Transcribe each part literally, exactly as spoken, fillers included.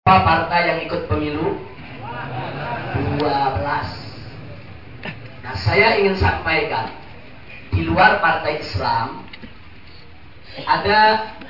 Berapa partai yang ikut pemilu? dua belas. Nah, saya ingin sampaikan, di luar partai Islam ada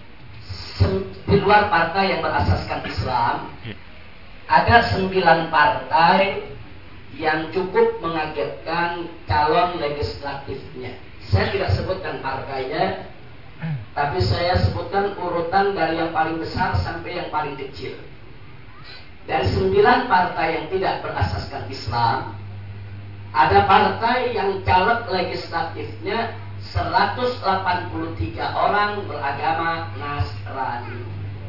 di luar partai yang berasaskan Islam ada sembilan partai yang cukup mengagetkan calon legislatifnya. Saya tidak sebutkan partainya, tapi saya sebutkan urutan dari yang paling besar sampai yang paling kecil. Dari sembilan partai yang tidak berasaskan Islam, ada partai yang caleg legislatifnya seratus delapan puluh tiga orang beragama Nasrani.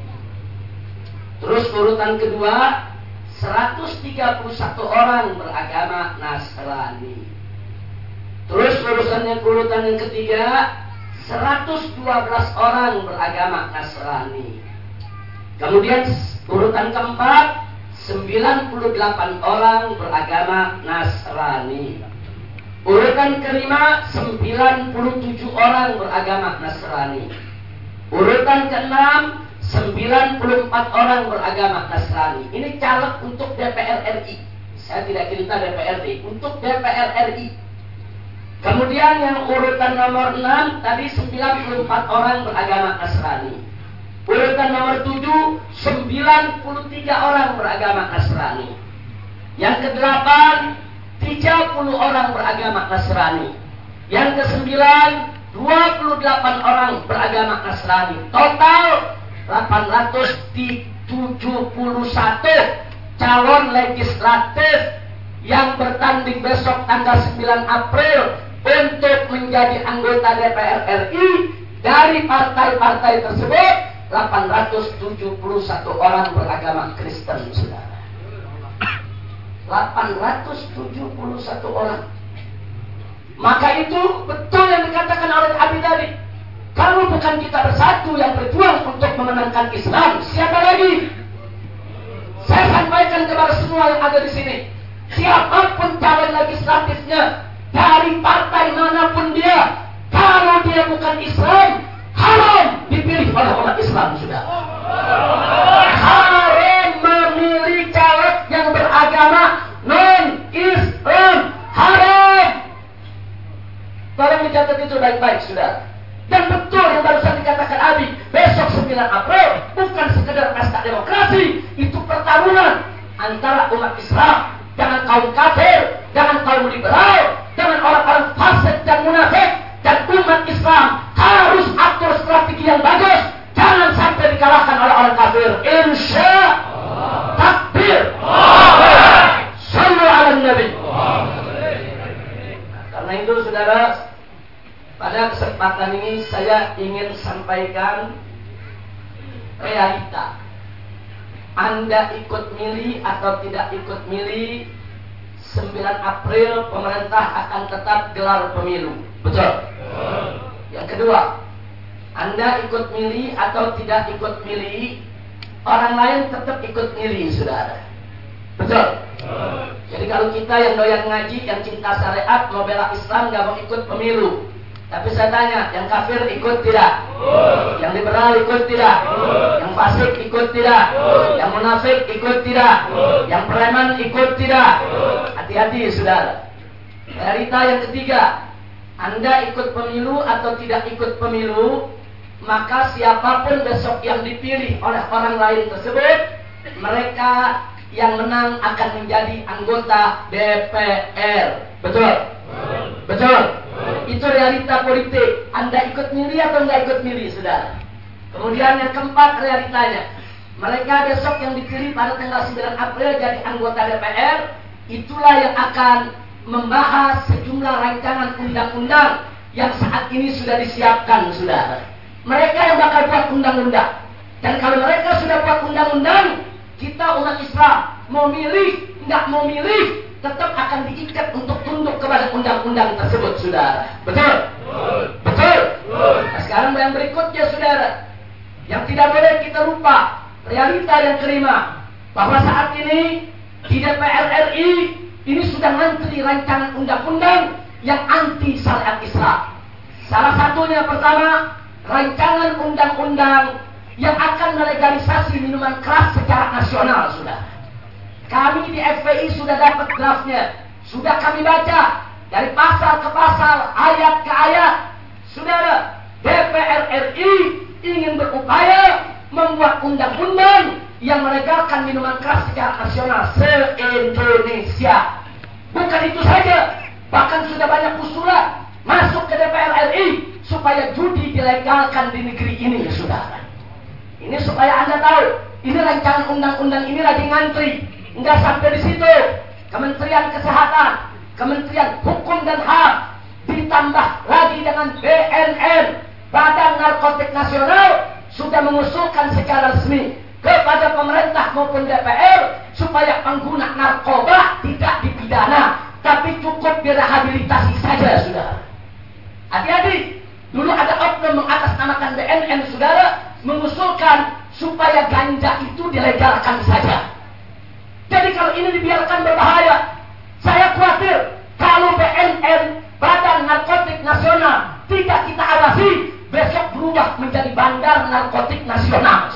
Terus urutan kedua, seratus tiga puluh satu orang beragama Nasrani. Terus urutan yang urutan yang ketiga, seratus dua belas orang beragama Nasrani. Kemudian urutan keempat, sembilan puluh delapan orang beragama Nasrani. Urutan kelima, sembilan puluh tujuh orang beragama Nasrani. Urutan keenam, sembilan puluh empat orang beragama Nasrani. Ini caleg untuk D P R R I. Saya tidak cerita D P R D, untuk D P R R I. Kemudian yang urutan nomor enam, tadi sembilan puluh empat orang beragama Nasrani. Urutan nomor tujuh, sembilan puluh tiga orang beragama Nasrani. Yang kedelapan, tiga puluh orang beragama Nasrani. Yang kesembilan, dua puluh delapan orang beragama Nasrani. Total delapan ratus tujuh puluh satu calon legislatif yang bertanding besok tanggal sembilan April untuk menjadi anggota D P R R I. Dari partai-partai tersebut, delapan ratus tujuh puluh satu orang beragama Kristen, saudara. delapan ratus tujuh puluh satu orang. Maka itu betul yang dikatakan oleh Abi tadi. Kalau bukan kita bersatu yang berjuang untuk memenangkan Islam, siapa lagi? Saya sampaikan kepada semua yang ada di sini, siapapun calon legislatifnya dari partai manapun dia, kalau dia bukan Islam, haram dipilih oleh umat Islam, sudah. Haram memilih caleg yang beragama non-Islam, haram. Tolong dicatat itu baik-baik, sudah. Dan betul yang barusan dikatakan Abi, besok sembilan April bukan sekedar pesta demokrasi, itu pertarungan antara umat Islam dengan kaum kafir, dengan kaum liberal, dengan orang-orang fasik dan munafik. Dan umat Islam harus atur strategi yang bagus, jangan sampai dikalahkan oleh orang kafir. Insya takbir, sallu ala nabi. Karena itu, saudara, pada kesempatan ini saya ingin sampaikan realita. Anda ikut milih atau tidak ikut milih, sembilan April pemerintah akan tetap gelar pemilu. Betul? Yang kedua, Anda ikut milih atau tidak ikut milih, orang lain tetap ikut milih, saudara. Betul? Jadi kalau kita yang doyan ngaji, yang cinta syariat, mau bela Islam, gak mau ikut pemilu. Tapi saya tanya, yang kafir ikut tidak? Yang liberal ikut tidak? Yang fasik ikut tidak? Yang munafik ikut tidak? Yang preman ikut tidak? Hati-hati, saudara. Realita yang ketiga, Anda ikut pemilu atau tidak ikut pemilu, maka siapapun besok yang dipilih oleh orang lain tersebut, mereka yang menang akan menjadi anggota D P R. Betul? Betul? Itu realita politik. Anda ikut milih atau nggak ikut milih, saudara? Kemudian yang keempat realitanya, mereka besok yang dipilih pada tanggal sembilan April jadi anggota D P R, itulah yang akan membahas sejumlah rancangan undang-undang yang saat ini sudah disiapkan, saudara. Mereka yang bakal buat undang-undang. Dan kalau mereka sudah buat undang-undang, kita umat Islam mau milih, nggak mau milih, tetap akan diikat untuk tunduk kepada undang-undang tersebut, saudara. Betul? Betul? Nah, sekarang yang berikutnya, saudara, yang tidak boleh kita lupa, realita yang kelima, bahwa saat ini di D P R R I ini sudah ngantri rancangan undang-undang yang anti syariat Islam. Salah satunya pertama, rancangan undang-undang yang akan melegalisasi minuman keras secara nasional, sudah. Kami di F P I sudah dapat draftnya, sudah kami baca dari pasal ke pasal, ayat ke ayat. Saudara, D P R R I ingin berupaya membuat undang-undang yang melegalkan minuman keras secara nasional se-Indonesia. Bukan itu saja, bahkan sudah banyak usulan masuk ke D P R R I supaya judi dilegalkan di negeri ini, saudara. Ini supaya Anda tahu, ini rancangan undang-undang ini lagi ngantri. Enggak sampai di situ, Kementerian Kesehatan, Kementerian Hukum dan H A M, ditambah lagi dengan B N N, Badan Narkotik Nasional, sudah mengusulkan secara resmi kepada pemerintah maupun D P R supaya pengguna narkoba tidak dipidana, tapi cukup direhabilitasi saja, saudara. Hati-hati, dulu ada oknum mengatasnamakan B N N, saudara, mengusulkan supaya ganja itu dilegalkan saja. Jadi kalau ini dibiarkan berbahaya, saya khawatir kalau B N N, Badan Narkotik Nasional, tidak kita awasi, besok berubah menjadi Bandar Narkotik Nasional.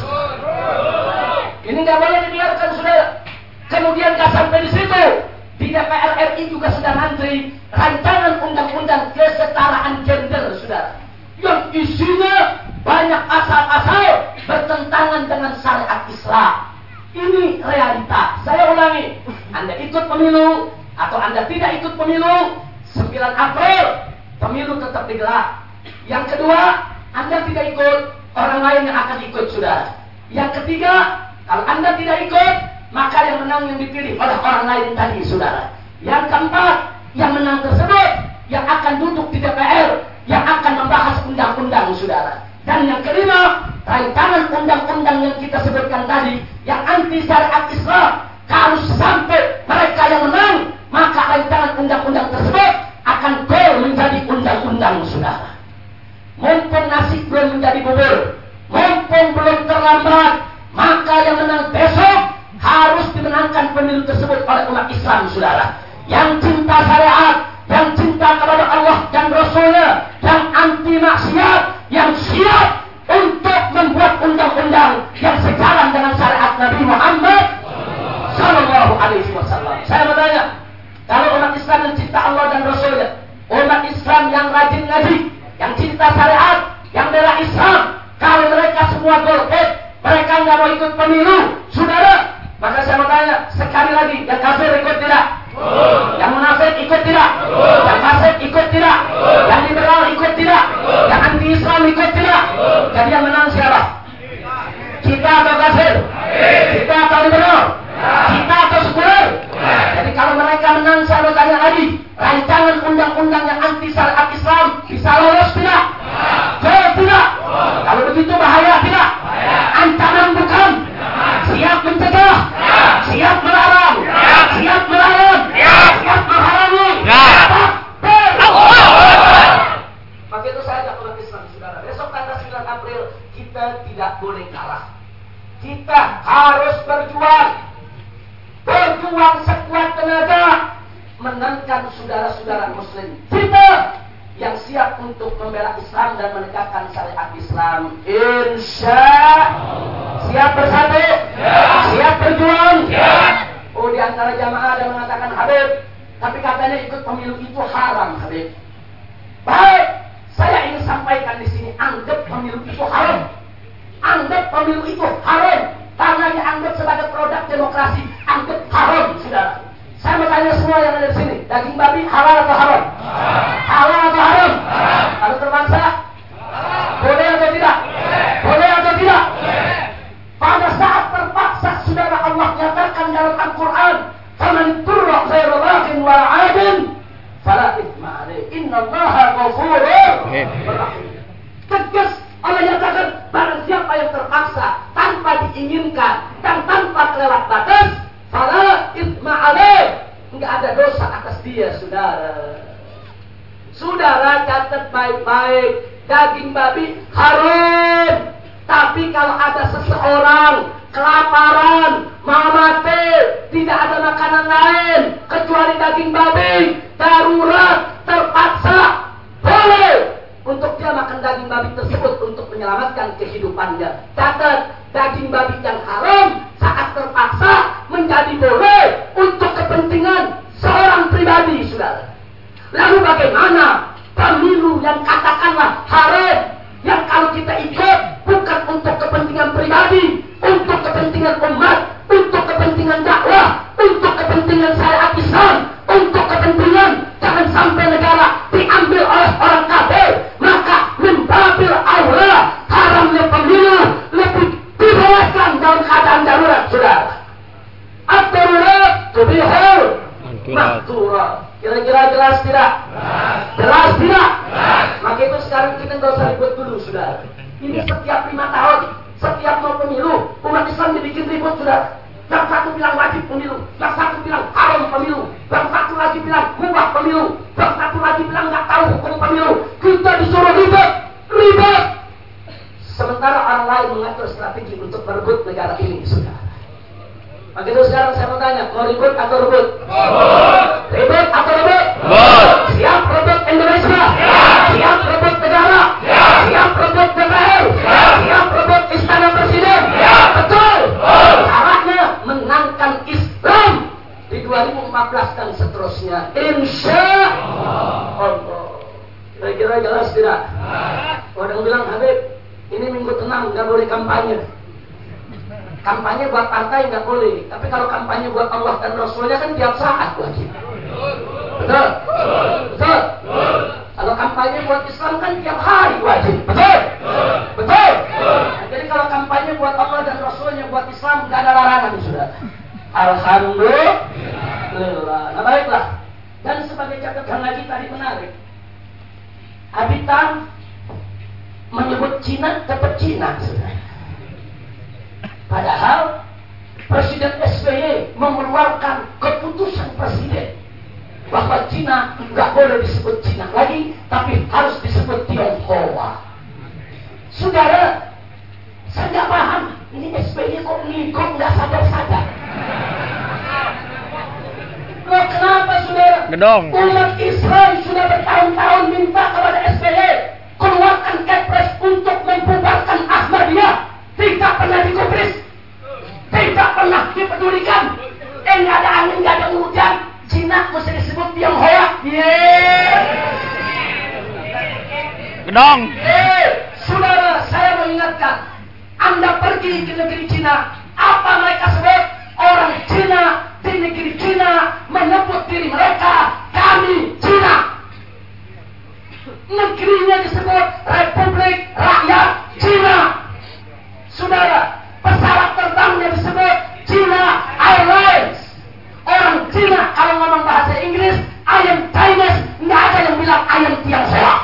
Ini nggak boleh dibiarkan, saudara. Kemudian nggak sampai di situ, di D P R R I juga sudah ngantri rancangan undang-undang kesetaraan gender, saudara, yang isinya banyak pasal-pasal bertentangan dengan syariat Islam. Ini realita. Saya ulangi, Anda ikut pemilu atau Anda tidak ikut pemilu, sembilan April pemilu tetap digelar. Yang kedua, Anda tidak ikut, orang lain yang akan ikut, saudara. Yang ketiga, kalau Anda tidak ikut, maka yang menang yang dipilih oleh orang lain tadi, saudara. Yang keempat, yang menang tersebut yang akan duduk di D P R, yang akan membahas undang-undang, saudara. Dan yang kelima, rancangan undang-undang yang kita sebutkan tadi, yang anti syariat Islam, kalau sampai mereka yang menang, maka rancangan undang-undang tersebut akan gol menjadi undang-undang, saudara. Mumpung nasi belum menjadi bubur, mumpung belum terlambat, maka yang menang besok harus dimenangkan pemilu tersebut oleh umat Islam, saudara. Yang cinta syariat, yang cinta kepada Allah dan Rasulnya, yang anti maksiat, yang siap untuk membuat undang-undang yang sejalan dengan syariat Nabi Muhammad Sallallahu Alaihi Wasallam. Saya bertanya, kalau umat Islam yang cinta Allah dan Rasulnya, umat Islam yang rajin ngaji, yang cinta syariat, yang bela Islam, kalau mereka semua golput, mereka nggak mau ikut pemilu, saudara, maka saya mau tanya sekali lagi, yang kafir ikut tidak? Oh. Yang munafik ikut tidak? Oh. Yang fasik ikut tidak? Oh. Yang liberal ikut tidak? Oh. Yang anti Islam ikut tidak? Oh. Jadi yang menang siapa? Kita atau kafir? Kita atau liberal? Kita atau sekuler? Jadi kalau mereka menang, saya mau tanya lagi, rancangan undang-undang yang anti syariat Islam bisa lolos tidak? Jauh tidak? Kalau begitu bahaya tidak? Ancaman bukan? Siap mencegah? Siap melarang? Siap melarang? Siap menghalangi? Maka itu saya ajak umat Islam, saudara. Besok tanggal sembilan April kita tidak boleh kalah. Kita harus berjuang. Berjuang sekuat tenaga menangkan saudara-saudara muslim kita yang siap untuk membela Islam dan menegakkan syariat Islam. Insya siap bersatu, siap berjuang. Oh, di antara jamaah ada mengatakan, Habib, tapi katanya ikut pemilu itu haram, Habib. Baik, saya ingin sampaikan di sini, anggap pemilu itu haram. Anggap pemilu itu haram karena dianggap sebagai produk demokrasi. Anggap haram, saudara. Saya mau tanya semua yang ada di sini, daging babi halal atau haram? Halal atau haram? Kalau terbangsa, boleh atau tidak? Boleh atau tidak? Pada saat terpaksa, saudara, Allah nyatakan dalam Al-Quran, "Faman turra ghairu baghin wa 'adin fala itsma 'alaihi, innallaha ghafurur rahim." Tegas Allah nyatakan, barang siapa yang terpaksa tanpa diinginkan dan tanpa kelewat batas, fala itsma 'alaihi, enggak ada dosa atas dia, saudara. Saudara, catat baik-baik, daging babi haram. Tapi kalau ada seseorang kelaparan, mau mati, tidak ada makanan lain kecuali daging babi, darurat, terpaksa, boleh untuk dia makan daging babi tersebut untuk menyelamatkan kehidupannya. Catat, daging babi yang haram saat terpaksa menjadi boleh untuk kepentingan seorang pribadi, saudara. Lalu bagaimana pemilu yang katakanlah haram, yang kalau kita ikut bukan untuk kepentingan pribadi, untuk kepentingan umat, untuk kepentingan dakwah, untuk kepentingan syariat Islam, untuk kepentingan jangan sampai negara diambil oleh orang kafir, maka membabil aula haramnya pemilu lebih dibolehkan dalam keadaan darurat, saudara. Ad-darurat tubihul mahdurat. Kira-kira jelas tidak? Jelas tidak? Maka itu sekarang kita nggak usah ribut dulu, saudara. Ini setiap lima tahun, setiap mau pemilu, umat Islam dibikin ribut, saudara. Yang satu bilang wajib pemilu, yang satu bilang haram pemilu, yang satu lagi bilang mubah pemilu, yang satu lagi bilang nggak tahu hukum pemilu. Kita disuruh ribut, ribut. Sementara orang lain mengatur strategi untuk merebut negara ini, saudara. Maka itu sekarang saya mau tanya, mau ribut atau rebut? Ribut atau rebut? Siap rebut Indonesia? Siap rebut negara? Siap rebut D P R? Siap rebut istana presiden? Betul. Caranya menangkan Islam di dua ribu empat belas dan seterusnya, insya Allah. Kira-kira jelas tidak? Orang bilang, Habib, ini minggu tenang, nggak boleh kampanye. Kampanye buat partai nggak boleh, tapi kalau kampanye buat Allah dan Rasulnya kan tiap saat wajib. Betul? Betul? Kalau kampanye buat Islam kan tiap hari wajib. Betul? Betul? Nah, jadi kalau kampanye buat Allah dan Rasulnya buat Islam nggak ada larangan, sudah. Alhamdulillah. Nah, baiklah. Dan sebagai catatan lagi tadi menarik, Habitan menyebut Cina tetap Cina, sudah. Padahal Presiden S B Y mengeluarkan keputusan presiden bahwa Cina nggak boleh disebut Cina lagi, tapi harus disebut Tionghoa. Saudara, saya nggak paham ini S B Y kok ngikut nggak sadar-sadar. Loh, kenapa, saudara? Gedong. Umat Islam sudah bertahun-tahun minta kepada S B Y keluarkan kepres untuk membubarkan Ahmadiyah. Tidak pernah digubris, tidak pernah dipedulikan. Eh, nggak ada angin, nggak ada hujan, Cina mesti disebut Tionghoa. Yeay. Gedong. Eh, saudara, saya mengingatkan, Anda pergi ke negeri Cina, apa mereka sebut? Orang Cina di negeri Cina menyebut diri mereka, kami Cina. Negerinya disebut Republik Rakyat Cina. Saudara, pesawat terbangnya disebut China Airlines. Orang Cina kalau ngomong bahasa Inggris, I am Chinese, nggak ada yang bilang I am Tionghoa.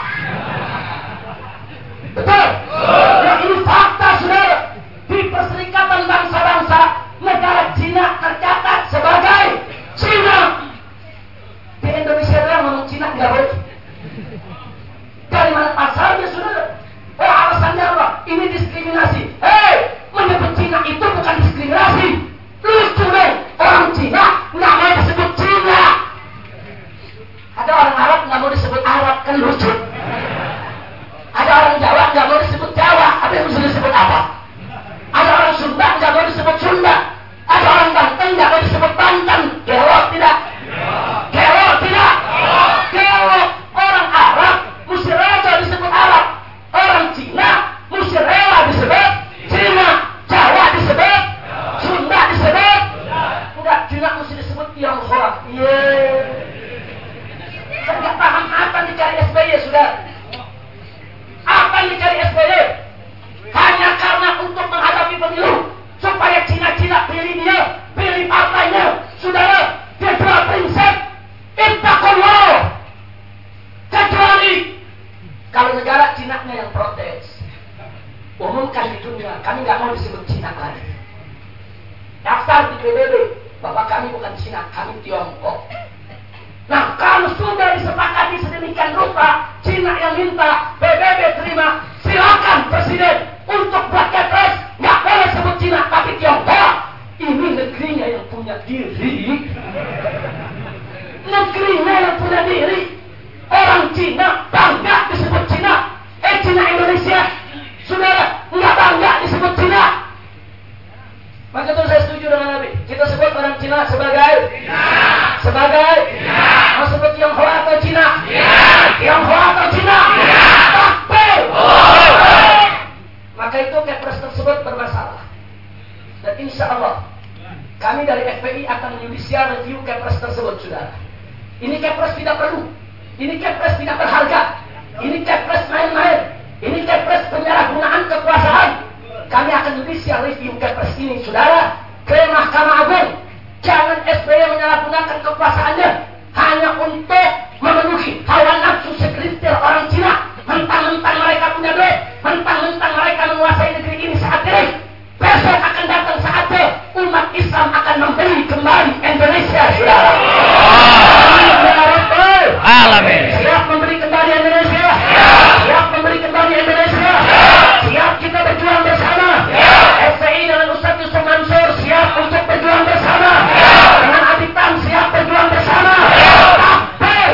Betul? Ya, ini fakta, saudara. Di Perserikatan Bangsa-Bangsa, negara Cina tercatat sebagai Cina. Di Indonesia orang ngomong Cina nggak boleh. Dari mana asalnya, saudara? Oh, alasannya apa? Ini diskriminasi. Hei, menyebut Cina itu bukan diskriminasi. Lucu deh, orang Cina nggak mau disebut Cina. Ada orang Arab nggak mau disebut Arab, kan lucu. Ada orang Jawa nggak mau disebut Jawa, apa yang mesti disebut apa? Ada orang Sunda nggak mau disebut Sunda. Ada orang Banten nggak mau disebut Banten. Gelok tidak? Gelok tidak? Gelok. Orang Arab mesti rela disebut Arab. Orang Cina mesti rela disebut Cina. Jawa disebut, Sunda disebut. Enggak, Cina mesti disebut Tionghoa. Yeay. Saya nggak paham apa yang dicari S B Y, sudah. Apa yang dicari S B Y? Hanya karena untuk menghadapi pemilu, supaya Cina-Cina pilih dia, pilih partainya. Saudara, dia jual prinsip ittaqullah. Kecuali kalau negara Cina-nya yang protes, umumkan di dunia, kami nggak mau disebut Cina lagi. Daftar di P B B bahwa kami bukan Cina, kami Tiongkok. Nah, kalau sudah disepakati sedemikian rupa, Cina yang minta, P B B terima, silakan Presiden untuk buat kepres, nggak boleh sebut Cina, tapi Tiongkok. Ini negerinya yang punya diri. Negerinya yang punya diri. Orang Cina bangga disebut Cina, setuju dengan Nabi? Kita sebut orang Cina sebagai Cina. Sebagai Cina. Mau sebut Tionghoa atau Cina? Cina. Tionghoa atau Cina? Cina. Takbir. Oh. Maka itu kepres tersebut bermasalah. Dan insya Allah kami dari F P I akan judicial review kepres tersebut, saudara. Ini kepres tidak perlu. Ini kepres tidak berharga. Ini kepres main-main. Ini kepres penyalahgunaan kekuasaan. Kami akan judicial review kepres ini, saudara, ke Mahkamah Agung. Jangan S B Y menyalahgunakan kekuasaannya hanya untuk memenuhi hawa nafsu segelintir orang Cina. Mentang-mentang mereka punya duit, mentang-mentang mereka menguasai negeri ini saat ini. Besok akan datang saatnya umat Islam akan membeli kembali Indonesia, saudara. Alamin. Siap membeli kembali Indonesia. Siap membeli kembali Indonesia. Siap kita berjuang bersama. S P I dengan Ustaz Yusuf Mansur siap untuk berjuang bersama. Dengan Abitam siap berjuang bersama. Takbir.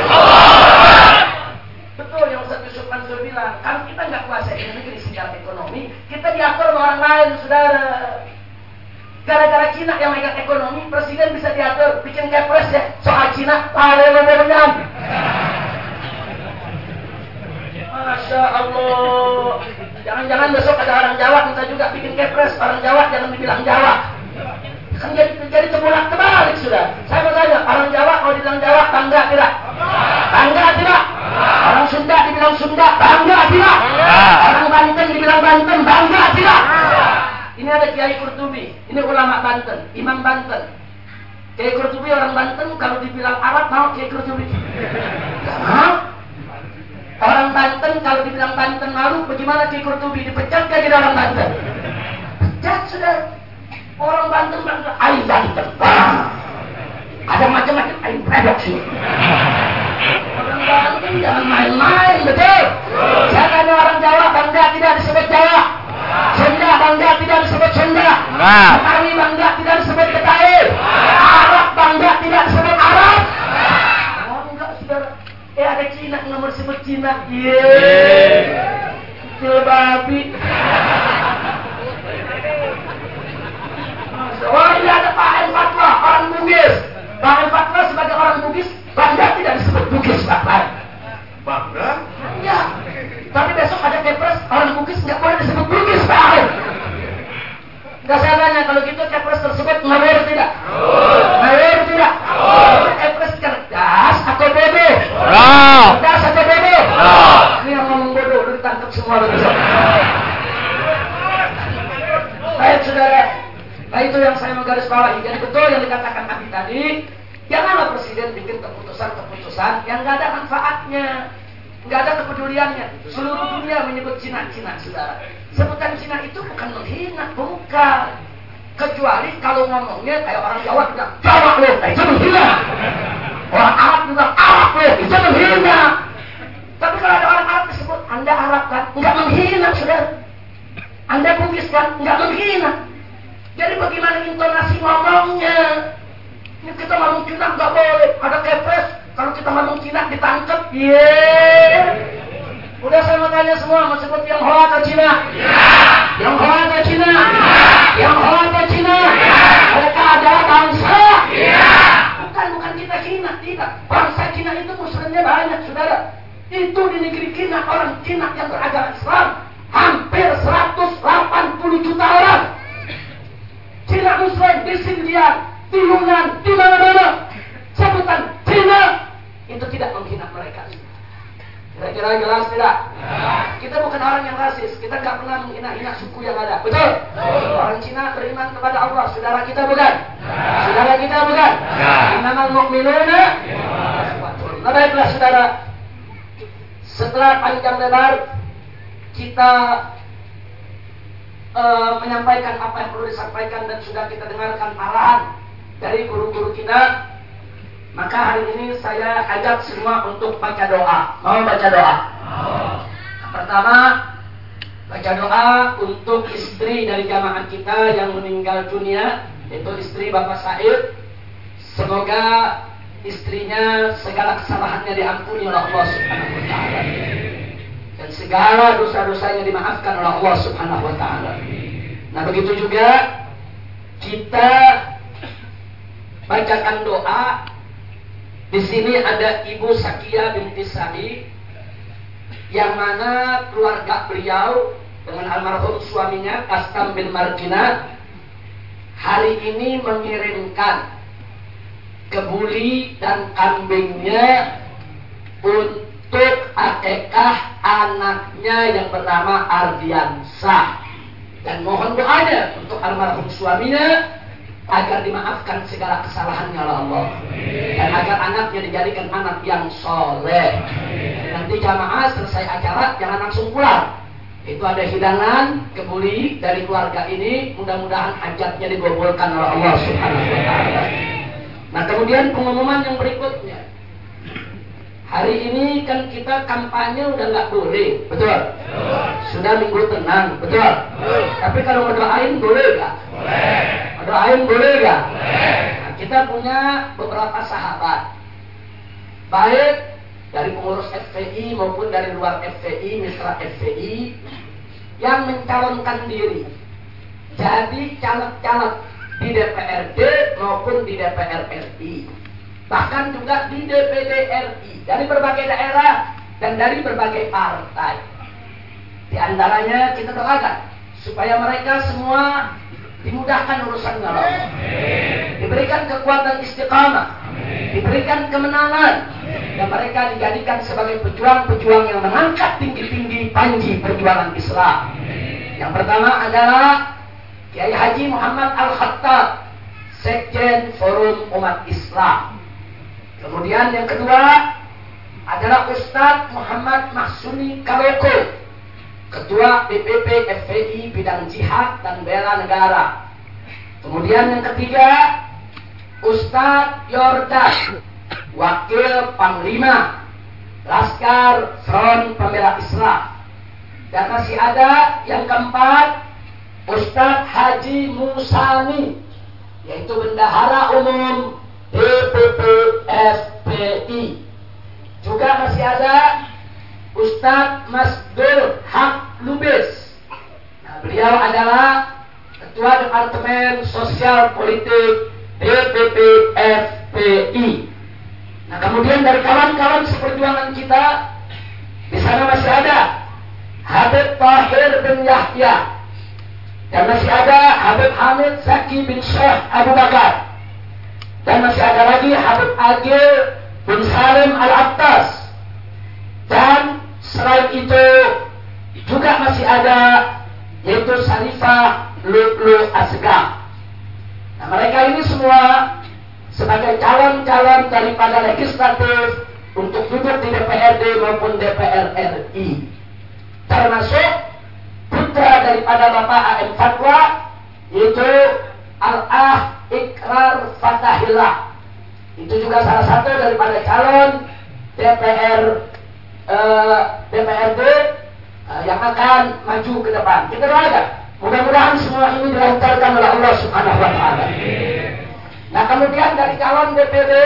Betul yang Ustaz Yusuf Mansur bilang, kalau kita nggak kuasai negeri secara ekonomi, kita diatur oleh orang lain, saudara. Gara-gara Cina yang megang ekonomi, presiden bisa diatur, bikin kepres ya soal Cina, ada benar-benar. Masya Allah. Jangan-jangan besok ada orang Jawa minta juga bikin kepres, orang Jawa jangan dibilang Jawa. Kan jadi, jadi terbulak terbalik sudah. Saya mau tanya, orang Jawa kalau dibilang Jawa bangga tidak? Bangga tidak? Orang Sunda dibilang Sunda bangga tidak? Orang Banten dibilang Banten bangga tidak? Ini ada Kiai Kurtubi, ini ulama Banten, Imam Banten. Kiai Kurtubi orang Banten, kalau dibilang Arab mau Kiai Kurtubi? Gak mau. Orang Banten kalau dibilang Banten malu, bagaimana Kiai Kurtubi dipecat gak jadi orang Banten? Pecat sudah. Orang Banten bilang, ayo Banten. Ada macam-macam, ayo produksi. Orang Banten jangan main-main, betul? Saya tanya orang Jawa, bangga tidak disebut Jawa. Sunda bangga tidak disebut Sunda. Betawi bangga tidak disebut Betawi. Arab bangga tidak disebut Arab. Oh enggak, saudara. Eh ada Cina nggak mau disebut Cina. Yeay. Kecil babi. Oh ini ada Pak M Fatwa, orang Bugis. Pak M Fatwa sebagai orang Bugis bangga tidak disebut Bugis, Pak. Bangga? Ya. Tapi besok ada kepres orang Bugis nggak boleh disebut Bugis, Pak. Nggak saya tanya, kalau gitu kepres tersebut ngawur tidak? Ngawur tidak? Kepres cerdas atau bodoh? Cerdas atau bodoh? Ini yang ngomong bodoh, udah ditangkap semua besok. Baik saudara, nah itu yang saya mau garis bawahi. Jadi betul yang dikatakan Abi tadi, janganlah presiden bikin keputusan-keputusan yang nggak ada manfaatnya. Nggak ada kepeduliannya. Seluruh dunia menyebut Cina-Cina, saudara. Sebutan Cina itu bukan menghina, bukan. Kecuali kalau ngomongnya kayak orang Jawa bilang Jawa loh, itu menghina. Orang Arab bilang Arab loh, itu menghina. Tapi kalau ada orang Arab disebut Anda Arab kan, nggak menghina, saudara. Anda Bugis kan, nggak menghina. Jadi bagaimana intonasi ngomongnya? Ini kita ngomong Cina nggak boleh, ada kepres. Kalau kita ngomong Cina ditangkap, yeay. Udah saya mau tanya semua, mau sebut Tionghoa atau Cina? Tionghoa atau Cina? Tionghoa atau Cina? Mereka adalah bangsa. Bukan, bukan kita Cina, tidak. Bangsa Cina itu muslimnya banyak, saudara. Itu di negeri Cina, orang Cina yang beragama Islam hampir seratus delapan puluh juta orang. Cina Muslim di Xinjiang, di Yunan, di mana-mana. Sebutan Cina itu tidak menghina mereka. Kira-kira jelas tidak? Ya. Kita bukan orang yang rasis. Kita nggak pernah menghina-hina suku yang ada. Betul? Ya. Orang Cina beriman kepada Allah. Saudara kita bukan? Ya. Saudara kita bukan? Ya. Innamal mu'minuna. Nah, baiklah saudara. Setelah panjang lebar kita uh, menyampaikan apa yang perlu disampaikan dan sudah kita dengarkan arahan dari guru-guru kita. Maka hari ini saya ajak semua untuk baca doa. Mau baca doa? Mau. Pertama, baca doa untuk istri dari jamaah kita yang meninggal dunia, yaitu istri Bapak Said. Semoga istrinya segala kesalahannya diampuni oleh Allah Subhanahu wa taala. Dan segala dosa-dosanya dimaafkan oleh Allah Subhanahu wa taala. Nah, begitu juga kita bacakan doa. Di sini ada Ibu Sakia binti Sadi, yang mana keluarga beliau dengan almarhum suaminya Kastam bin Markina hari ini mengirimkan kebuli dan kambingnya untuk akikah anaknya yang bernama Ardiansa, dan mohon doanya untuk almarhum suaminya agar dimaafkan segala kesalahannya oleh Allah, dan agar anaknya dijadikan anak yang soleh. Nanti jamaah selesai acara jangan langsung pulang, itu ada hidangan kebuli dari keluarga ini, mudah-mudahan hajatnya dikabulkan oleh Allah Subhanahu wa taala. Nah, kemudian pengumuman yang berikutnya, hari ini kan kita kampanye udah nggak boleh, betul? Sudah minggu tenang, betul? Tapi kalau ngedoain boleh nggak? Boleh. Ngedoain boleh nggak? Nah, kita punya beberapa sahabat, baik dari pengurus F P I maupun dari luar F P I, mitra F P I, yang mencalonkan diri jadi caleg-caleg di D P R D maupun di D P R R I, bahkan juga di D P D R I, dari berbagai daerah dan dari berbagai partai. Di antaranya kita doakan supaya mereka semua dimudahkan urusannya Allah, diberikan kekuatan istiqamah, diberikan kemenangan, dan mereka dijadikan sebagai pejuang-pejuang yang mengangkat tinggi-tinggi panji perjuangan Islam. Yang pertama adalah Kiai Haji Muhammad Al-Khattab, Sekjen Forum Umat Islam. Kemudian yang kedua adalah Ustadz Muhammad Mahsuni Kaloko, Ketua D P P F P I bidang jihad dan bela negara. Kemudian yang ketiga Ustadz Yordan, Wakil Panglima Laskar Front Pembela Islam. Dan masih ada yang keempat Ustadz Haji Musani, yaitu Bendahara Umum D P P F P I. Juga masih ada Ustadz Masdur Haq Lubis. Nah, beliau adalah Ketua Departemen Sosial Politik D P P F P I. Nah, kemudian dari kawan-kawan seperjuangan kita, di sana masih ada Habib Tahir bin Yahya, dan masih ada Habib Hamid Zaki bin Syekh Abu Bakar, dan masih ada lagi Habib Agil bin Salim Al-Attas, dan selain itu juga masih ada yaitu Sarifah Lulu Asgaf. Nah, mereka ini semua sebagai calon-calon daripada legislatif untuk duduk di D P R D maupun D P R R I, termasuk putra daripada Bapak A M Fatwa, yaitu Al-Ah Ikrar Fatahillah. Itu juga salah satu daripada calon D P R uh, D P R D uh, yang akan maju ke depan. Kita doakan, mudah-mudahan semua ini dilancarkan oleh Allah Subhanahu wa taala. Nah, kemudian dari calon D P D,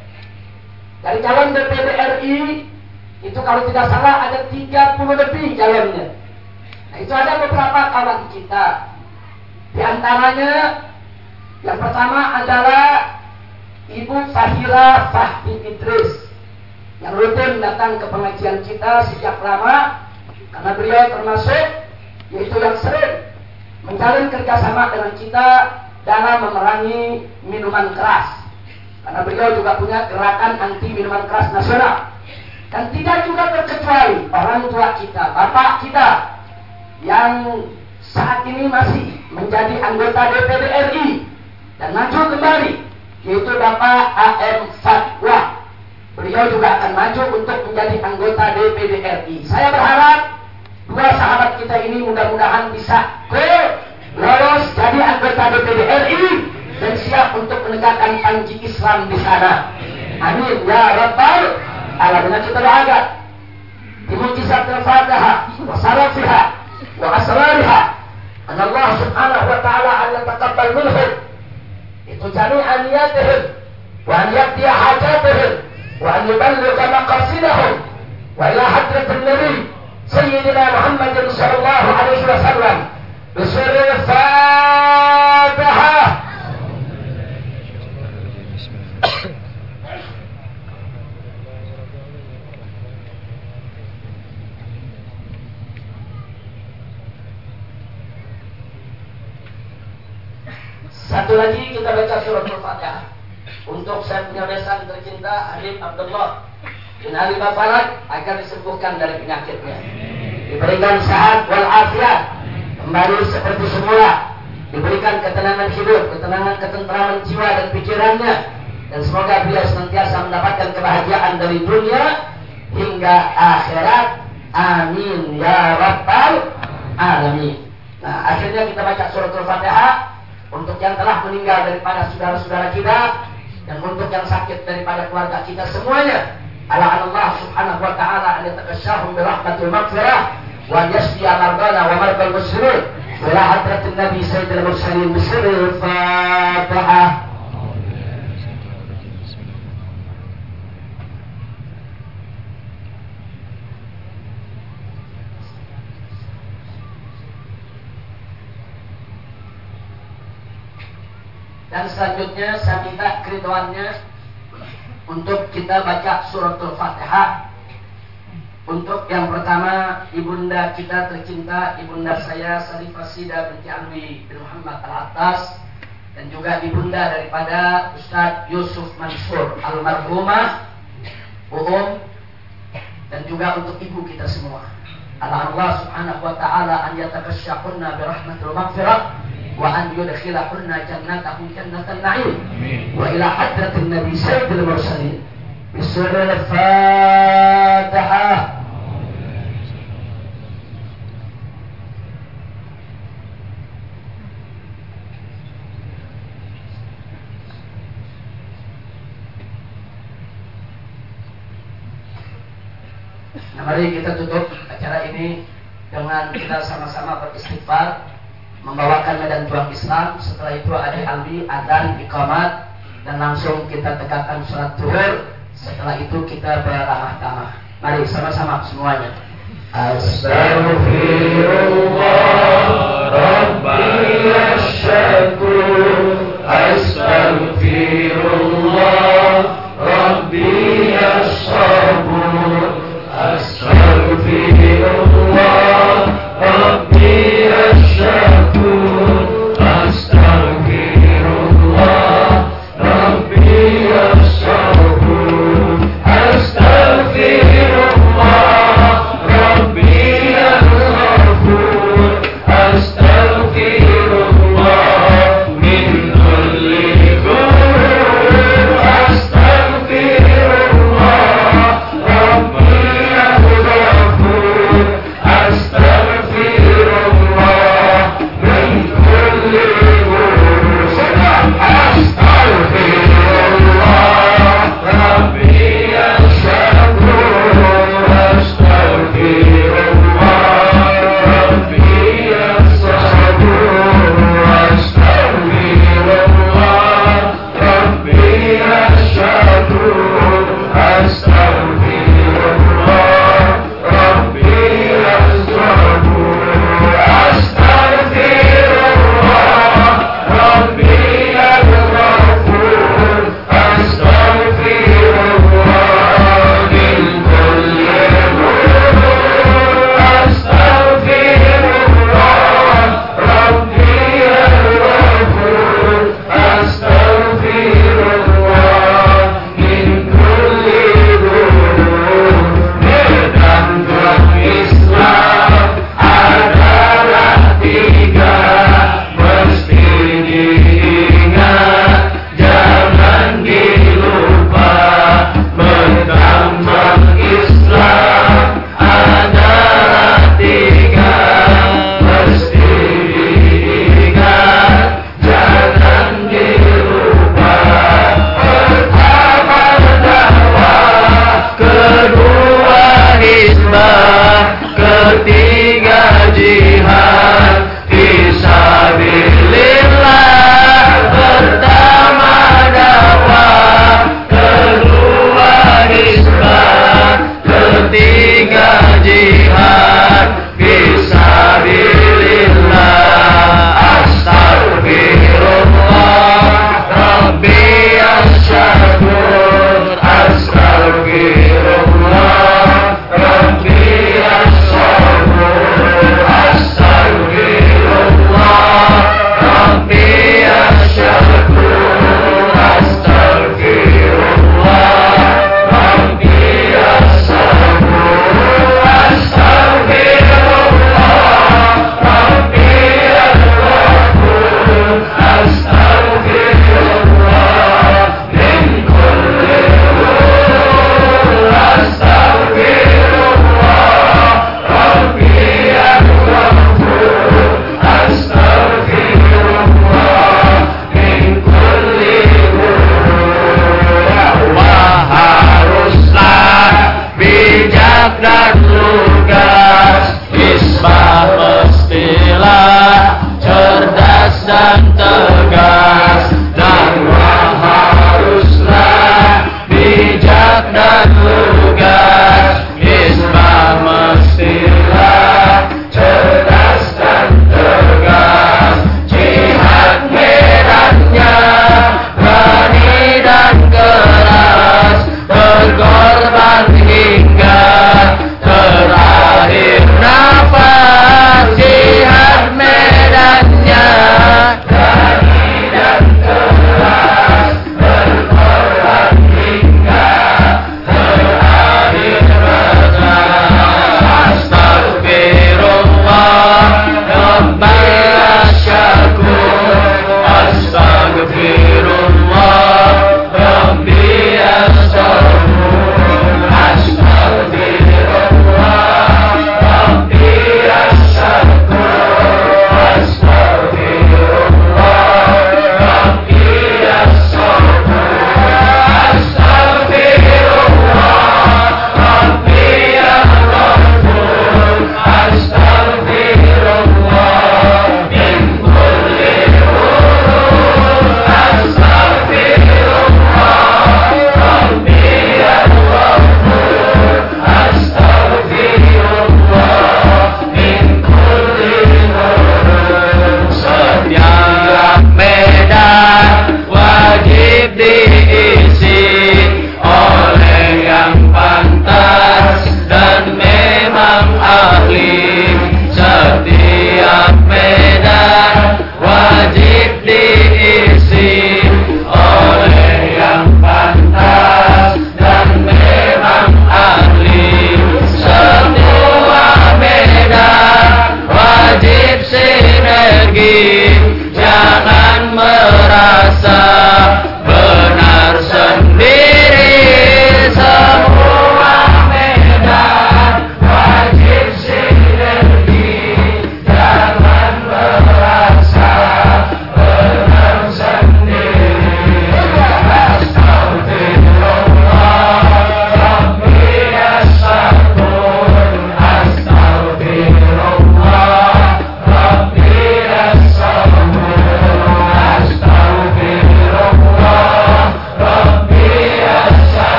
dari calon D P D R I, itu kalau tidak salah ada tiga puluh lebih calonnya. Nah, itu ada beberapa kawan kita. Di antaranya yang pertama adalah Ibu Fahira Fahmi Idris, yang rutin datang ke pengajian kita sejak lama, karena beliau termasuk yaitu yang sering menjalin kerjasama dengan kita dalam memerangi minuman keras, karena beliau juga punya gerakan anti minuman keras nasional. Dan tidak juga terkecuali orang tua kita, bapak kita yang saat ini masih menjadi anggota D P D R I dan maju kembali, yaitu Bapak A M Fatwa. Beliau juga akan maju untuk menjadi anggota D P D R I. Saya berharap dua sahabat kita ini mudah-mudahan bisa lolos jadi anggota D P D R I dan siap untuk menegakkan panji Islam di sana. Amin ya rabbal alamin. Kita doakan di mujizat al-Fatihah wa sarafiha wa asrariha an Allah subhanahu wa ta'ala an yataqabbal minhum itu jami'an niyatihim wa an yaqdiya hajatihim wa an yuballigha maqasidahum wa ila hadratin nabi sayyidina Muhammadin sallallahu alaihi wasallam بسر الفاتحة Satu lagi kita baca surat Al-Fatihah. Untuk saya punya besan tercinta Habib Abdullah bin Ali Baparat agar disembuhkan dari penyakitnya, diberikan sehat walafiat, kembali seperti semula, diberikan ketenangan hidup, ketenangan ketentraman jiwa dan pikirannya, dan semoga beliau senantiasa mendapatkan kebahagiaan dari dunia hingga akhirat. Amin ya rabbal alamin. Nah, akhirnya kita baca surat Al-Fatihah untuk yang telah meninggal daripada saudara-saudara kita, dan untuk yang sakit daripada keluarga kita semuanya. Allah subhanahu wa ta'ala an yatakasyahum birahmatil maghfirah wa yashfi'a mardana wa mardal muslimin wa ila hadratin nabi sayyidil mursalin bisirril Fatihah. Dan selanjutnya saya minta keriduannya untuk kita baca suratul Fatihah. Untuk yang pertama, ibunda kita tercinta, ibunda saya Sarifah Sida binti Alwi bin Muhammad Al-Attas, dan juga ibunda daripada Ustadz Yusuf Mansur almarhumah Uum, dan juga untuk ibu kita semua. Allah subhanahu wa ta'ala an yatakasyahunna birahmatil maghfirah wa an yudkhilahunna jannatahu jannatan na'im wa ila hadratin nabi sayyidil mursalin bisirril Fatihah. Nah, mari kita tutup acara ini dengan kita sama-sama beristighfar, membawakan medan juang Islam. Setelah itu ada albi, adzan, iqamat, dan langsung kita tegakkan salat zuhur. Setelah itu kita beramah tamah. Mari sama-sama semuanya. Astaghfirullah Rabbi asyakur, Astaghfirullah Rabbi ashabur, Astaghfirullah Rabbi asyakur, Astaghfirullah Rabbi ashabur, Astaghfirullah Rabbi al-ghafur, Astaghfirullah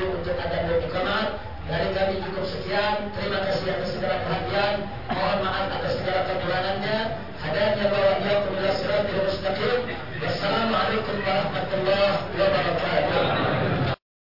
untuk adzan dan iqamah. Dari kami cukup sekian. Terima kasih atas segala perhatian. Mohon maaf atas segala kekurangannya. Hadanya wa iyyakum ila siratal mustaqim. Wassalamualaikum warahmatullahi